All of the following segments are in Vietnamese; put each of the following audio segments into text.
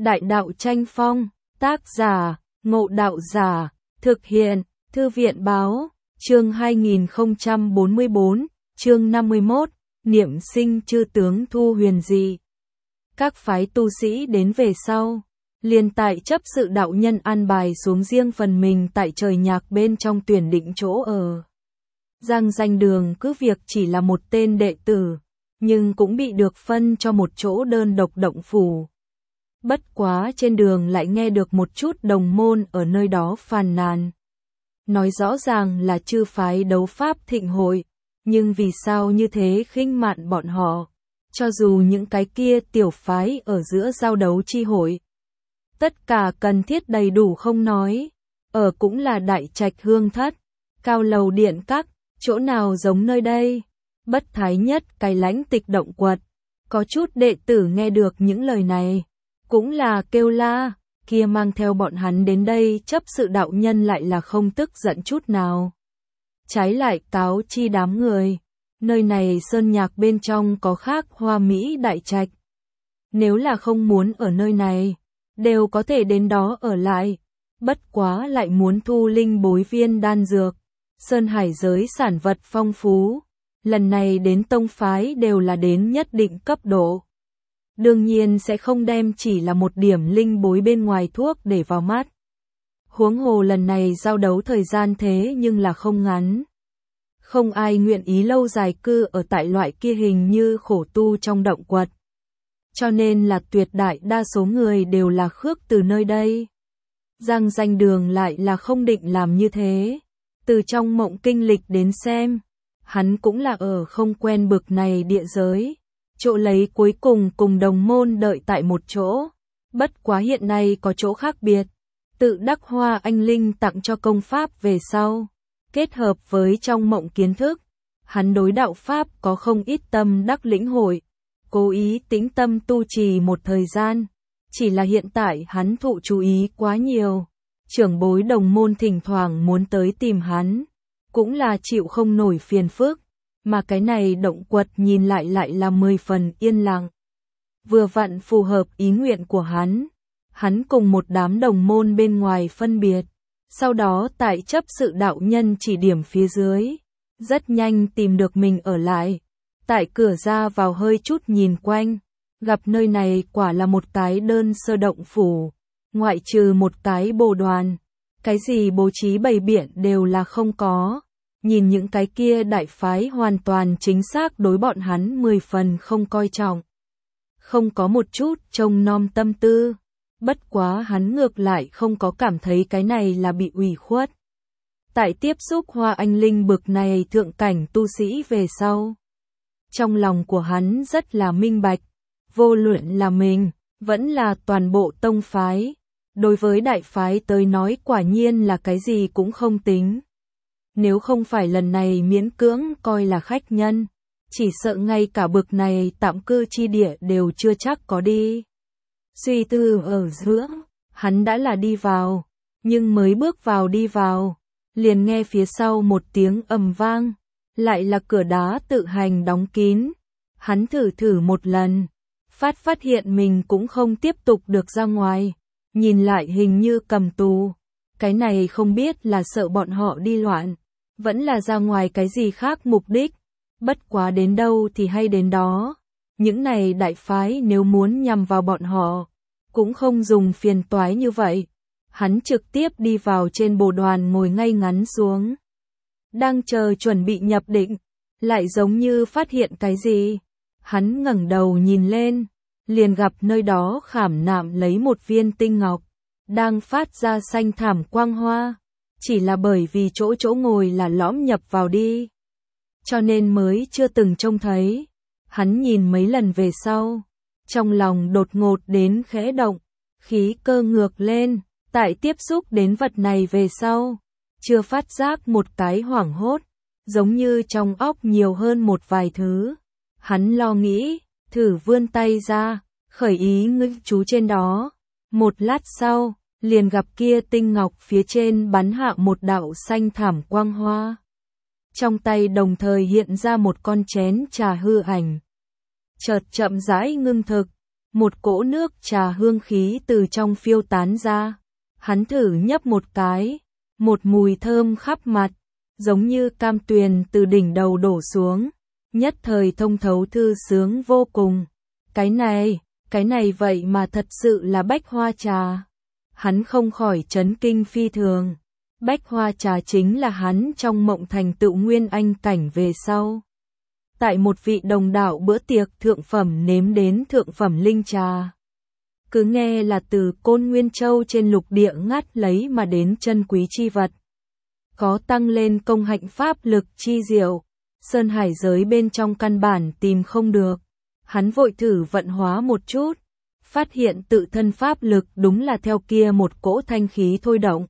Đại đạo tranh phong, tác giả, Ngộ Đạo Giả, thực hiện, Thư viện báo, chương 2044, chương 51, niệm sinh chư tướng thu huyền dị. Các phái tu sĩ đến về sau, liền tại chấp sự đạo nhân an bài xuống riêng phần mình tại trời nhạc bên trong tuyển định chỗ ở. Giang Danh Đường cứ việc chỉ là một tên đệ tử, nhưng cũng bị được phân cho một chỗ đơn độc động phủ. Bất quá trên đường lại nghe được một chút đồng môn ở nơi đó phàn nàn. Nói rõ ràng là chư phái đấu pháp thịnh hội, nhưng vì sao như thế khinh mạn bọn họ, cho dù những cái kia tiểu phái ở giữa giao đấu chi hội. Tất cả cần thiết đầy đủ không nói, ở cũng là đại trạch hương thất, cao lầu điện các, chỗ nào giống nơi đây. Bất thái nhất cái lãnh tịch động quật, có chút đệ tử nghe được những lời này, cũng là kêu la, kia mang theo bọn hắn đến đây chấp sự đạo nhân lại là không tức giận chút nào. Trái lại cáo chi đám người, nơi này sơn nhạc bên trong có khác hoa mỹ đại trạch. Nếu là không muốn ở nơi này, đều có thể đến đó ở lại, bất quá lại muốn thu linh bối viên đan dược, sơn hải giới sản vật phong phú. Lần này đến tông phái đều là đến nhất định cấp độ. Đương nhiên sẽ không đem chỉ là một điểm linh bối bên ngoài thuốc để vào mắt. Huống hồ lần này giao đấu thời gian thế nhưng là không ngắn. Không ai nguyện ý lâu dài cư ở tại loại kia hình như khổ tu trong động quật. Cho nên là tuyệt đại đa số người đều là khước từ nơi đây. Giang Danh Đường lại là không định làm như thế. Từ trong mộng kinh lịch đến xem, hắn cũng là ở không quen bực này địa giới. Chỗ lấy cuối cùng cùng đồng môn đợi tại một chỗ. Bất quá hiện nay có chỗ khác biệt. Tự đắc hoa anh linh tặng cho công pháp về sau. Kết hợp với trong mộng kiến thức. Hắn đối đạo pháp có không ít tâm đắc lĩnh hội. Cố ý tĩnh tâm tu trì một thời gian. Chỉ là hiện tại hắn thụ chú ý quá nhiều. Trưởng bối đồng môn thỉnh thoảng muốn tới tìm hắn. Cũng là chịu không nổi phiền phức. Mà cái này động quật nhìn lại là 10 phần yên lặng. Vừa vặn phù hợp ý nguyện của hắn. Hắn cùng một đám đồng môn bên ngoài phân biệt. Sau đó tại chấp sự đạo nhân chỉ điểm phía dưới. Rất nhanh tìm được mình ở lại. Tại cửa ra vào hơi chút nhìn quanh. Gặp nơi này quả là một cái đơn sơ động phủ. Ngoại trừ một cái bồ đoàn. Cái gì bố trí bày biện đều là không có. Nhìn những cái kia đại phái hoàn toàn chính xác đối bọn hắn 10 phần không coi trọng. Không có một chút trông nom tâm tư. Bất quá hắn ngược lại không có cảm thấy cái này là bị ủy khuất. Tại tiếp xúc hoa anh linh bực này thượng cảnh tu sĩ về sau. Trong lòng của hắn rất là minh bạch. Vô luận là mình, vẫn là toàn bộ tông phái. Đối với đại phái tới nói quả nhiên là cái gì cũng không tính. Nếu không phải lần này miễn cưỡng coi là khách nhân, chỉ sợ ngay cả bực này tạm cư chi địa đều chưa chắc có đi. Suy tư ở giữa, hắn đã là đi vào, nhưng mới bước vào đi vào, liền nghe phía sau một tiếng ầm vang, lại là cửa đá tự hành đóng kín. Hắn thử một lần, phát hiện mình cũng không tiếp tục được ra ngoài, nhìn lại hình như cầm tù. Cái này không biết là sợ bọn họ đi loạn. Vẫn là ra ngoài cái gì khác mục đích, bất quá đến đâu thì hay đến đó. Những này đại phái nếu muốn nhằm vào bọn họ, cũng không dùng phiền toái như vậy. Hắn trực tiếp đi vào trên bồ đoàn ngồi ngay ngắn xuống. Đang chờ chuẩn bị nhập định, lại giống như phát hiện cái gì. Hắn ngẩng đầu nhìn lên, liền gặp nơi đó khảm nạm lấy một viên tinh ngọc, đang phát ra xanh thảm quang hoa. Chỉ là bởi vì chỗ ngồi là lõm nhập vào đi. Cho nên mới chưa từng trông thấy. Hắn nhìn mấy lần về sau. Trong lòng đột ngột đến khẽ động. Khí cơ ngược lên. Tại tiếp xúc đến vật này về sau. Chưa phát giác một cái hoảng hốt. Giống như trong óc nhiều hơn một vài thứ. Hắn lo nghĩ. Thử vươn tay ra. Khởi ý ngưng chú trên đó. Một lát sau. Liền gặp kia tinh ngọc phía trên bắn hạ một đạo xanh thảm quang hoa. Trong tay đồng thời hiện ra một con chén trà hư ảnh. Chợt chậm rãi ngưng thực, một cỗ nước trà hương khí từ trong phiêu tán ra. Hắn thử nhấp một cái, một mùi thơm khắp mặt, giống như cam tuyền từ đỉnh đầu đổ xuống, nhất thời thông thấu thư sướng vô cùng. Cái này vậy mà thật sự là bách hoa trà. Hắn không khỏi chấn kinh phi thường. Bách hoa trà chính là hắn trong mộng thành tựu nguyên anh cảnh về sau. Tại một vị đồng đạo bữa tiệc thượng phẩm nếm đến thượng phẩm linh trà. Cứ nghe là từ Côn Nguyên Châu trên lục địa ngắt lấy mà đến chân quý chi vật. Có tăng lên công hạnh pháp lực chi diệu, sơn hải giới bên trong căn bản tìm không được. Hắn vội thử vận hóa một chút, phát hiện tự thân pháp lực đúng là theo kia một cỗ thanh khí thôi động.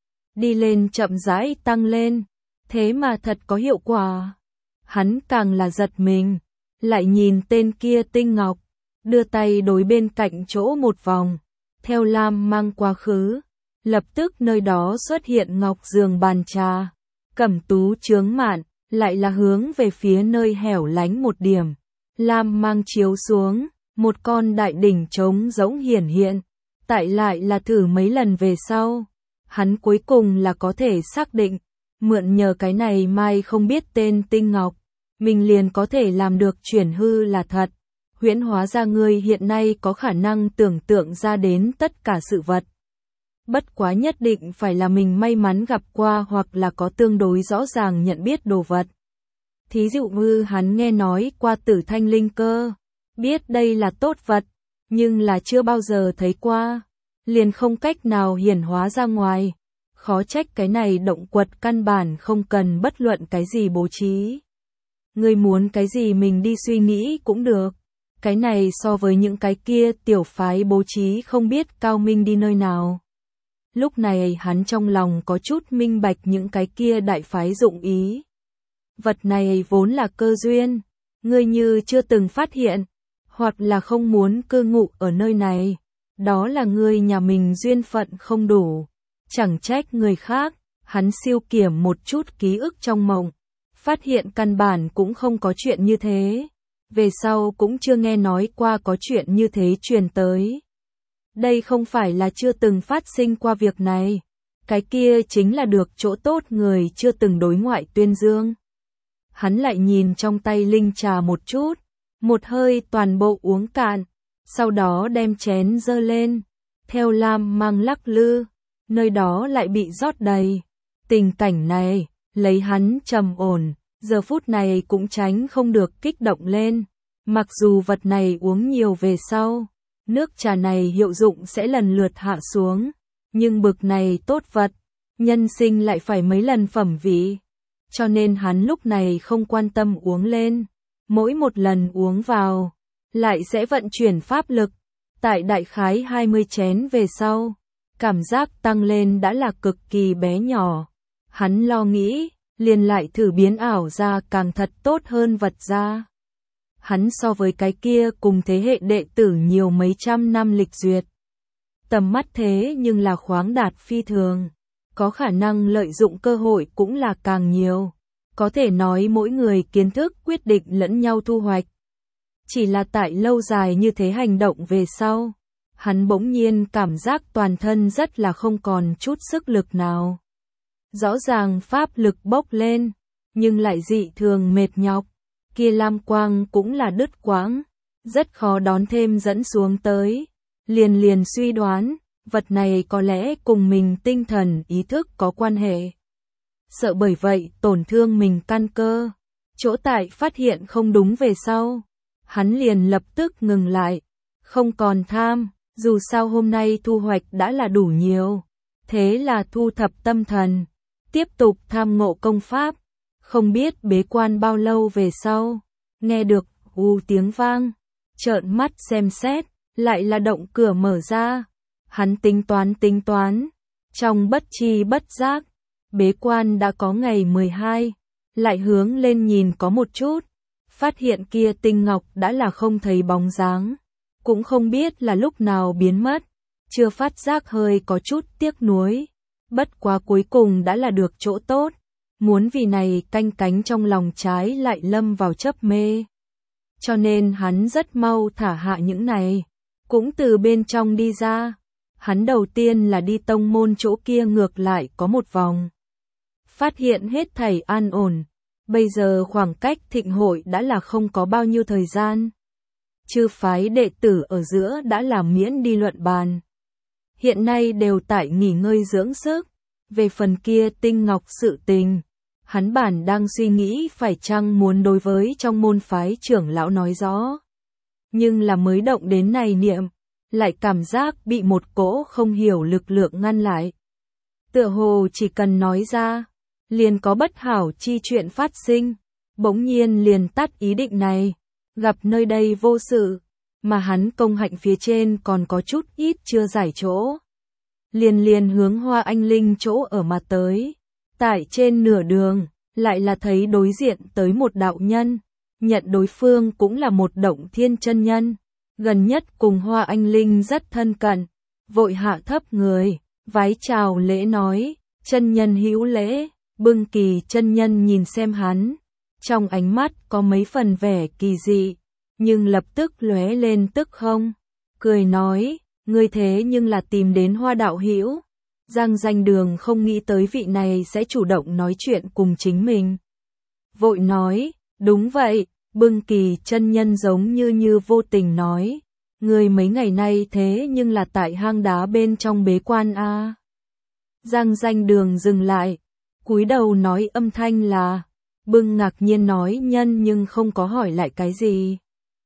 Đi lên chậm rãi tăng lên, thế mà thật có hiệu quả. Hắn càng là giật mình, lại nhìn tên kia tinh ngọc, đưa tay đối bên cạnh chỗ một vòng, theo lam mang quá khứ, lập tức nơi đó xuất hiện ngọc giường bàn trà, cẩm tú chướng mạn, lại là hướng về phía nơi hẻo lánh một điểm, lam mang chiếu xuống, một con đại đỉnh trống rỗng hiển hiện, tại lại là thử mấy lần về sau, hắn cuối cùng là có thể xác định, mượn nhờ cái này mai không biết tên tinh ngọc, mình liền có thể làm được chuyển hư là thật. Huyễn hóa ra người hiện nay có khả năng tưởng tượng ra đến tất cả sự vật. Bất quá nhất định phải là mình may mắn gặp qua hoặc là có tương đối rõ ràng nhận biết đồ vật. Thí dụ như hắn nghe nói qua tử thanh linh cơ, biết đây là tốt vật, nhưng là chưa bao giờ thấy qua, liền không cách nào hiển hóa ra ngoài. Khó trách cái này động quật căn bản không cần bất luận cái gì bố trí. Người muốn cái gì mình đi suy nghĩ cũng được. Cái này so với những cái kia tiểu phái bố trí không biết cao minh đi nơi nào. Lúc này hắn trong lòng có chút minh bạch những cái kia đại phái dụng ý. Vật này vốn là cơ duyên, ngươi như chưa từng phát hiện, hoặc là không muốn cư ngụ ở nơi này, đó là ngươi nhà mình duyên phận không đủ. Chẳng trách người khác, hắn siêu kiểm một chút ký ức trong mộng, phát hiện căn bản cũng không có chuyện như thế. Về sau cũng chưa nghe nói qua có chuyện như thế truyền tới. Đây không phải là chưa từng phát sinh qua việc này. Cái kia chính là được chỗ tốt người chưa từng đối ngoại tuyên dương. Hắn lại nhìn trong tay linh trà một chút, một hơi toàn bộ uống cạn, sau đó đem chén dơ lên, theo lam mang lắc lư, nơi đó lại bị rót đầy. Tình cảnh này, lấy hắn trầm ổn, giờ phút này cũng tránh không được kích động lên. Mặc dù vật này uống nhiều về sau, nước trà này hiệu dụng sẽ lần lượt hạ xuống, nhưng bực này tốt vật, nhân sinh lại phải mấy lần phẩm vị. Cho nên hắn lúc này không quan tâm uống lên, mỗi một lần uống vào, lại sẽ vận chuyển pháp lực. Tại đại khái 20 chén về sau, cảm giác tăng lên đã là cực kỳ bé nhỏ. Hắn lo nghĩ, liền lại thử biến ảo ra càng thật tốt hơn vật ra. Hắn so với cái kia cùng thế hệ đệ tử nhiều mấy trăm năm lịch duyệt. Tầm mắt thế nhưng là khoáng đạt phi thường, có khả năng lợi dụng cơ hội cũng là càng nhiều. Có thể nói mỗi người kiến thức quyết định lẫn nhau thu hoạch. Chỉ là tại lâu dài như thế hành động về sau, hắn bỗng nhiên cảm giác toàn thân rất là không còn chút sức lực nào. Rõ ràng pháp lực bốc lên, nhưng lại dị thường mệt nhọc. Kia lam quang cũng là đứt quãng, rất khó đón thêm dẫn xuống tới. Liền suy đoán, vật này có lẽ cùng mình tinh thần ý thức có quan hệ. Sợ bởi vậy tổn thương mình căn cơ. Chỗ tại phát hiện không đúng về sau, hắn liền lập tức ngừng lại, không còn tham, dù sao hôm nay thu hoạch đã là đủ nhiều. Thế là thu thập tâm thần, tiếp tục tham ngộ công pháp. Không biết bế quan bao lâu về sau, nghe được tiếng vang, trợn mắt xem xét, lại là động cửa mở ra. Hắn tính toán, trong bất tri bất giác, bế quan đã có ngày 12, lại hướng lên nhìn có một chút, phát hiện kia tinh ngọc đã là không thấy bóng dáng, cũng không biết là lúc nào biến mất, chưa phát giác hơi có chút tiếc nuối, bất quá cuối cùng đã là được chỗ tốt. Muốn vì này canh cánh trong lòng trái lại lâm vào chấp mê. Cho nên hắn rất mau thả hạ những này. cũng từ bên trong đi ra. Hắn đầu tiên là đi tông môn chỗ kia ngược lại có một vòng. Phát hiện hết thảy an ổn. Bây giờ khoảng cách thịnh hội đã là không có bao nhiêu thời gian. Chư phái đệ tử ở giữa đã làm miễn đi luận bàn. Hiện nay đều tại nghỉ ngơi dưỡng sức. Về phần kia tinh ngọc sự tình, hắn bản đang suy nghĩ phải chăng muốn đối với trong môn phái trưởng lão nói rõ. Nhưng là mới động đến này niệm, lại cảm giác bị một cỗ không hiểu lực lượng ngăn lại. Tựa hồ chỉ cần nói ra, liền có bất hảo chi chuyện phát sinh, bỗng nhiên liền tắt ý định này, gặp nơi đây vô sự, mà hắn công hạnh phía trên còn có chút ít chưa giải chỗ. Liền hướng Hoa Anh Linh chỗ ở mà tới, tại trên nửa đường, lại là thấy đối diện tới một đạo nhân, nhận đối phương cũng là một động thiên chân nhân, gần nhất cùng Hoa Anh Linh rất thân cận, vội hạ thấp người, vái chào lễ nói, chân nhân hữu lễ. Bưng Kỳ chân nhân nhìn xem hắn, trong ánh mắt có mấy phần vẻ kỳ dị, nhưng lập tức lóe lên tức không, cười nói, ngươi thế nhưng là tìm đến Hoa đạo hữu. Giang Danh Đường không nghĩ tới vị này sẽ chủ động nói chuyện cùng chính mình. Vội nói, đúng vậy. Bưng Kỳ chân nhân giống như vô tình nói, ngươi mấy ngày nay thế nhưng là tại hang đá bên trong bế quan a. Giang Danh Đường dừng lại, cúi đầu nói âm thanh là, Bưng ngạc nhiên nói nhân nhưng không có hỏi lại cái gì,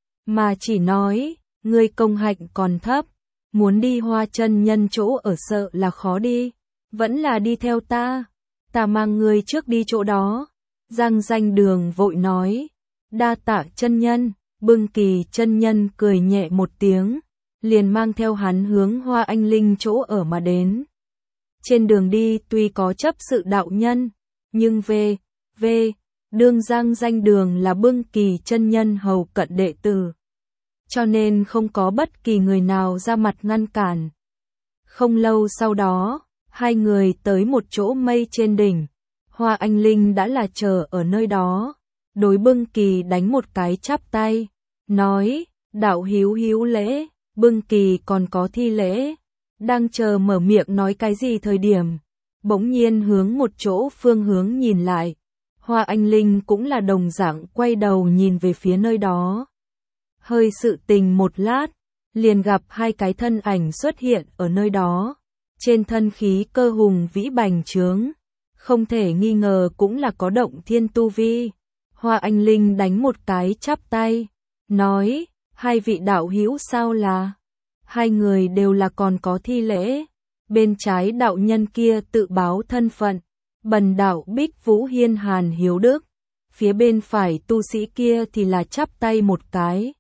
mà chỉ nói, ngươi công hạnh còn thấp, muốn đi Hoa chân nhân chỗ ở sợ là khó đi, vẫn là đi theo ta mang ngươi trước đi chỗ đó. Giang Danh Đường vội nói, đa tạ chân nhân. Bưng Kỳ chân nhân cười nhẹ một tiếng, liền mang theo hắn hướng Hoa Anh Linh chỗ ở mà đến. Trên đường đi tuy có chấp sự đạo nhân, nhưng đương Giang Danh Đường là Bưng Kỳ chân nhân hầu cận đệ tử, cho nên không có bất kỳ người nào ra mặt ngăn cản. Không lâu sau đó, hai người tới một chỗ mây trên đỉnh, Hoa Anh Linh đã là chờ ở nơi đó, đối Bưng Kỳ đánh một cái chắp tay, nói, đạo hữu lễ. Bưng Kỳ còn có thi lễ, đang chờ mở miệng nói cái gì thời điểm, bỗng nhiên hướng một chỗ phương hướng nhìn lại, Hoa Anh Linh cũng là đồng dạng quay đầu nhìn về phía nơi đó. Hơi sự tình một lát, liền gặp hai cái thân ảnh xuất hiện ở nơi đó, trên thân khí cơ hùng vĩ bành trướng, không thể nghi ngờ cũng là có động thiên tu vi. Hoa Anh Linh đánh một cái chắp tay, nói, hai vị đạo hữu sao là? Hai người đều là còn có thi lễ. Bên trái đạo nhân kia tự báo thân phận, bần đạo Bích Vũ Hiên Hàn Hiếu Đức. Phía bên phải tu sĩ kia thì là chắp tay một cái,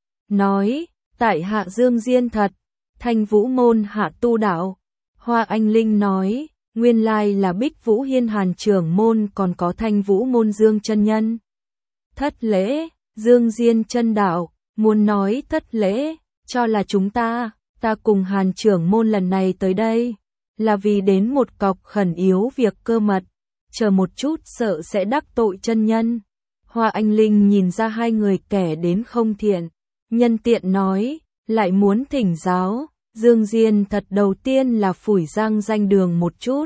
nói, tại hạ Dương Diên thật, Thanh Vũ môn hạ tu đạo. Hoa Anh Linh nói, nguyên lai là Bích Vũ Hiên Hàn trưởng môn còn có Thanh Vũ môn Dương chân nhân. Thất lễ. Dương Diên chân đạo, muốn nói thất lễ, cho là chúng ta cùng Hàn trưởng môn lần này tới đây, là vì đến một cọc khẩn yếu việc cơ mật, chờ một chút sợ sẽ đắc tội chân nhân. Hoa Anh Linh nhìn ra hai người kẻ đến không thiện, nhân tiện nói, lại muốn thỉnh giáo. Dương Diên thật đầu tiên là phủi Giang Danh Đường một chút,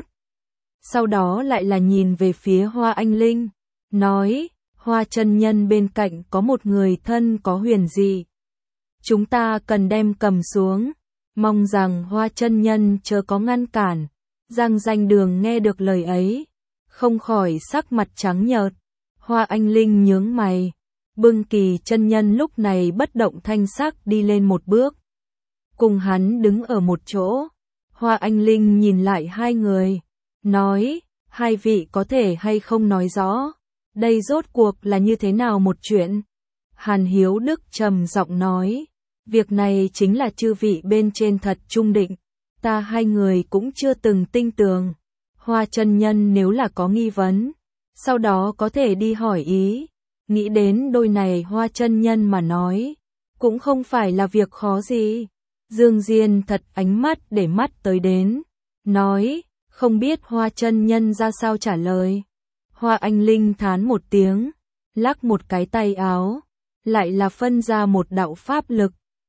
sau đó lại là nhìn về phía Hoa Anh Linh, nói, Hoa chân nhân bên cạnh có một người thân có huyền dị, chúng ta cần đem cầm xuống, mong rằng Hoa chân nhân chớ có ngăn cản. Giang Danh Đường nghe được lời ấy, không khỏi sắc mặt trắng nhợt. Hoa Anh Linh nhướng mày, Bưng Kỳ chân nhân lúc này bất động thanh sắc đi lên một bước, cùng hắn đứng ở một chỗ. Hoa Anh Linh nhìn lại hai người, nói, hai vị có thể hay không nói rõ, đây rốt cuộc là như thế nào một chuyện? Hàn Hiếu Đức trầm giọng nói, việc này chính là chư vị bên trên thật trung định, ta hai người cũng chưa từng tinh tường. Hoa chân nhân nếu là có nghi vấn, sau đó có thể đi hỏi ý. Nghĩ đến đôi này Hoa chân nhân mà nói, cũng không phải là việc khó gì. Dương Diên thật ánh mắt để mắt tới đến, nói, không biết Hoa chân nhân ra sao trả lời. Hoa Anh Linh thán một tiếng, lắc một cái tay áo, lại là phân ra một đạo pháp lực,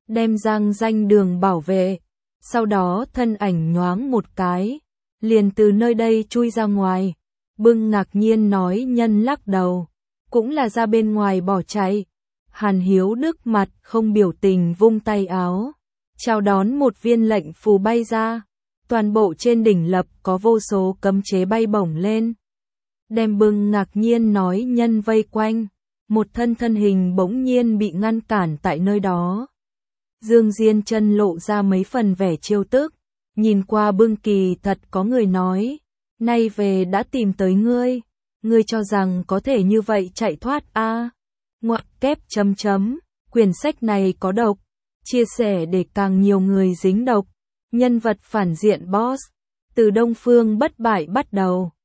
đem Giang Danh Đường bảo vệ. Sau đó thân ảnh nhoáng một cái, liền từ nơi đây chui ra ngoài. Bưng ngạc nhiên nói nhân lắc đầu, cũng là ra bên ngoài bỏ chạy. Hàn Hiếu Đức mặt không biểu tình vung tay áo, chào đón một viên lệnh phù bay ra. Toàn bộ trên đỉnh lập có vô số cấm chế bay bổng lên, đem Bưng ngạc nhiên nói nhân vây quanh. Một thân hình bỗng nhiên bị ngăn cản tại nơi đó. Dương Diên chân lộ ra mấy phần vẻ trêu tức, nhìn qua Bưng kỳ thật có người nói, nay về đã tìm tới ngươi cho rằng có thể như vậy chạy thoát a? Ngoặc kép chấm chấm, quyển sách này có độc, chia sẻ để càng nhiều người dính độc. Nhân vật phản diện boss, từ Đông Phương bất bại bắt đầu.